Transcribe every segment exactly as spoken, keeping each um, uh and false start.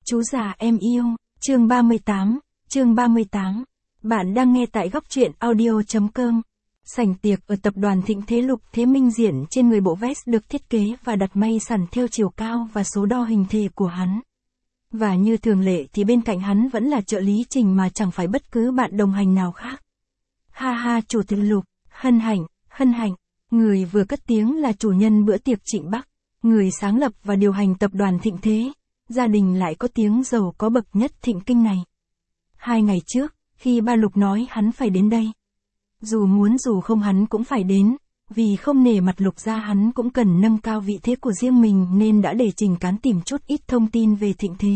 Chú già em yêu, chương ba mươi tám, chương ba mươi tám. Bạn đang nghe tại góc truyện audio.com. Sảnh tiệc ở tập đoàn Thịnh Thế. Lục Thế Minh diện trên người bộ vest được thiết kế và đặt may sẵn theo chiều cao và số đo hình thể của hắn. Và như thường lệ thì bên cạnh hắn vẫn là trợ lý Trình mà chẳng phải bất cứ bạn đồng hành nào khác. Ha ha, chủ tịch Lục, hân hạnh, hân hạnh. Người vừa cất tiếng là chủ nhân bữa tiệc Trịnh Bắc, người sáng lập và điều hành tập đoàn Thịnh Thế. Gia đình lại có tiếng giàu có bậc nhất Thịnh Kinh này. Hai ngày trước, khi ba Lục nói hắn phải đến đây. Dù muốn dù không hắn cũng phải đến, vì không nể mặt Lục ra hắn cũng cần nâng cao vị thế của riêng mình nên đã để Trình Cán tìm chút ít thông tin về Thịnh Thế.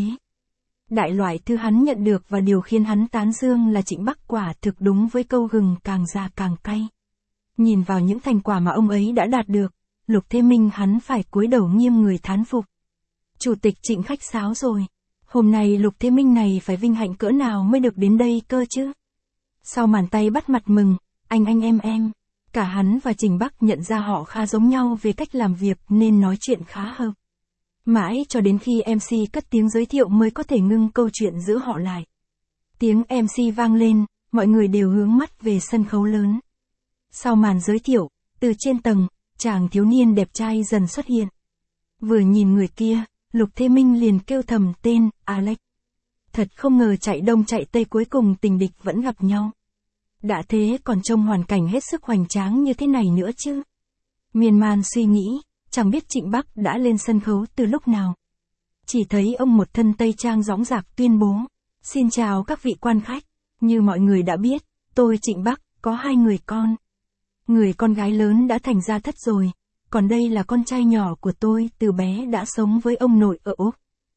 Đại loại thư hắn nhận được và điều khiến hắn tán dương là Trịnh Bắc quả thực đúng với câu gừng càng già càng cay. Nhìn vào những thành quả mà ông ấy đã đạt được, Lục Thế Minh hắn phải cúi đầu nghiêm người thán phục. Chủ tịch Trịnh khách sáo rồi. Hôm nay Lục Thế Minh này phải vinh hạnh cỡ nào mới được đến đây cơ chứ. Sau màn tay bắt mặt mừng, anh anh em em, cả hắn và Trình Bắc nhận ra họ khá giống nhau về cách làm việc nên nói chuyện khá hợp. Mãi cho đến khi em xê cất tiếng giới thiệu mới có thể ngưng câu chuyện giữa họ lại. Tiếng em xê vang lên, mọi người đều hướng mắt về sân khấu lớn. Sau màn giới thiệu, từ trên tầng, chàng thiếu niên đẹp trai dần xuất hiện. Vừa nhìn người kia, Lục Thế Minh liền kêu thầm tên, Alex. Thật không ngờ chạy đông chạy tây cuối cùng tình địch vẫn gặp nhau. Đã thế còn trông hoàn cảnh hết sức hoành tráng như thế này nữa chứ. Miên man suy nghĩ, chẳng biết Trịnh Bắc đã lên sân khấu từ lúc nào. Chỉ thấy ông một thân tây trang dõng dạc tuyên bố, xin chào các vị quan khách, như mọi người đã biết, tôi Trịnh Bắc, có hai người con. Người con gái lớn đã thành gia thất rồi. Còn đây là con trai nhỏ của tôi, từ bé đã sống với ông nội ở Úc.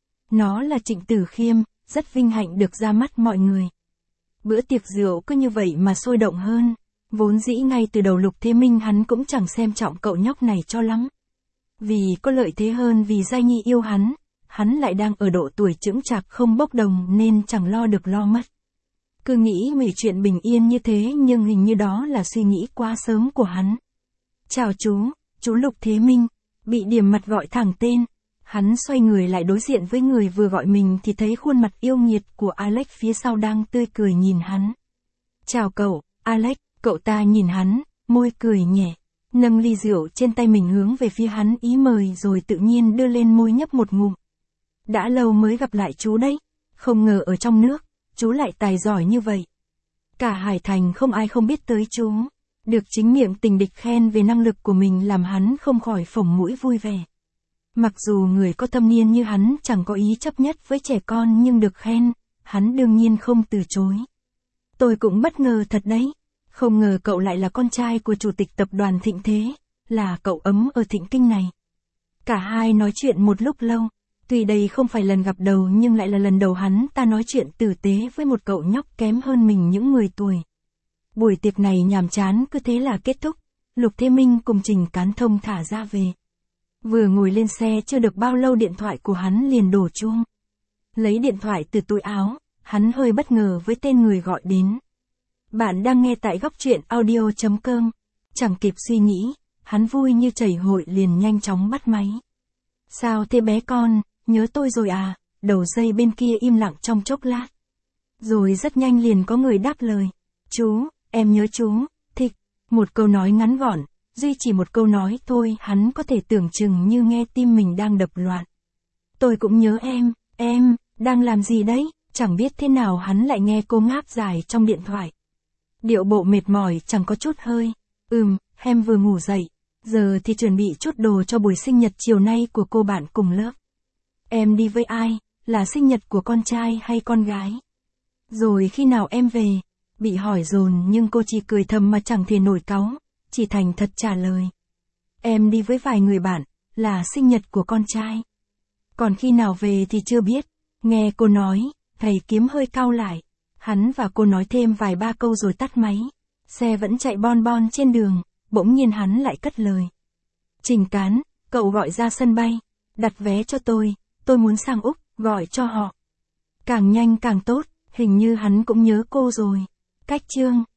Nó là Trịnh Tử Khiêm, rất vinh hạnh được ra mắt mọi người. Bữa tiệc rượu cứ như vậy mà sôi động hơn. Vốn dĩ ngay từ đầu Lục Thế Minh hắn cũng chẳng xem trọng cậu nhóc này cho lắm. Vì có lợi thế hơn vì Giai Nhi yêu hắn, hắn lại đang ở độ tuổi chững chạc không bốc đồng nên chẳng lo được lo mất. Cứ nghĩ mọi chuyện bình yên như thế nhưng hình như đó là suy nghĩ quá sớm của hắn. Chào chú. Chú Lục Thế Minh, bị điểm mặt gọi thẳng tên. Hắn xoay người lại đối diện với người vừa gọi mình thì thấy khuôn mặt yêu nghiệt của Alex phía sau đang tươi cười nhìn hắn. Chào cậu, Alex, cậu ta nhìn hắn, môi cười nhẹ, nâng ly rượu trên tay mình hướng về phía hắn ý mời rồi tự nhiên đưa lên môi nhấp một ngụm. Đã lâu mới gặp lại chú đấy, không ngờ ở trong nước, chú lại tài giỏi như vậy. Cả Hải Thành không ai không biết tới chú. Được chính miệng tình địch khen về năng lực của mình làm hắn không khỏi phồng mũi vui vẻ. Mặc dù người có thâm niên như hắn chẳng có ý chấp nhất với trẻ con nhưng được khen, hắn đương nhiên không từ chối. Tôi cũng bất ngờ thật đấy, không ngờ cậu lại là con trai của chủ tịch tập đoàn Thịnh Thế, là cậu ấm ở Thịnh Kinh này. Cả hai nói chuyện một lúc lâu, tuy đây không phải lần gặp đầu nhưng lại là lần đầu hắn ta nói chuyện tử tế với một cậu nhóc kém hơn mình những mười tuổi. Buổi tiệc này nhàm chán cứ thế là kết thúc, Lục Thế Minh cùng Trình Cán thông thả ra về. Vừa ngồi lên xe chưa được bao lâu điện thoại của hắn liền đổ chuông. Lấy điện thoại từ túi áo, hắn hơi bất ngờ với tên người gọi đến. Bạn đang nghe tại góc truyện audio.com. Chẳng kịp suy nghĩ, hắn vui như chảy hội liền nhanh chóng bắt máy. Sao thế bé con, nhớ tôi rồi à? Đầu dây bên kia im lặng trong chốc lát. Rồi rất nhanh liền có người đáp lời. Chú, em nhớ chú, thịch. Một câu nói ngắn gọn, duy chỉ một câu nói thôi hắn có thể tưởng chừng như nghe tim mình đang đập loạn. Tôi cũng nhớ em, em, đang làm gì đấy? Chẳng biết thế nào hắn lại nghe cô ngáp dài trong điện thoại. Điệu bộ mệt mỏi chẳng có chút hơi. Ừm, em vừa ngủ dậy, giờ thì chuẩn bị chút đồ cho buổi sinh nhật chiều nay của cô bạn cùng lớp. Em đi với ai, là sinh nhật của con trai hay con gái? Rồi khi nào em về? Bị hỏi dồn nhưng cô chỉ cười thầm mà chẳng thể nổi cáu, chỉ thành thật trả lời. Em đi với vài người bạn, là sinh nhật của con trai. Còn khi nào về thì chưa biết. Nghe cô nói, thầy Kiếm hơi cau lại. Hắn và cô nói thêm vài ba câu rồi tắt máy. Xe vẫn chạy bon bon trên đường, bỗng nhiên hắn lại cất lời. Trình Cán, cậu gọi ra sân bay, đặt vé cho tôi, tôi muốn sang Úc, gọi cho họ. Càng nhanh càng tốt, hình như hắn cũng nhớ cô rồi. Cách chương.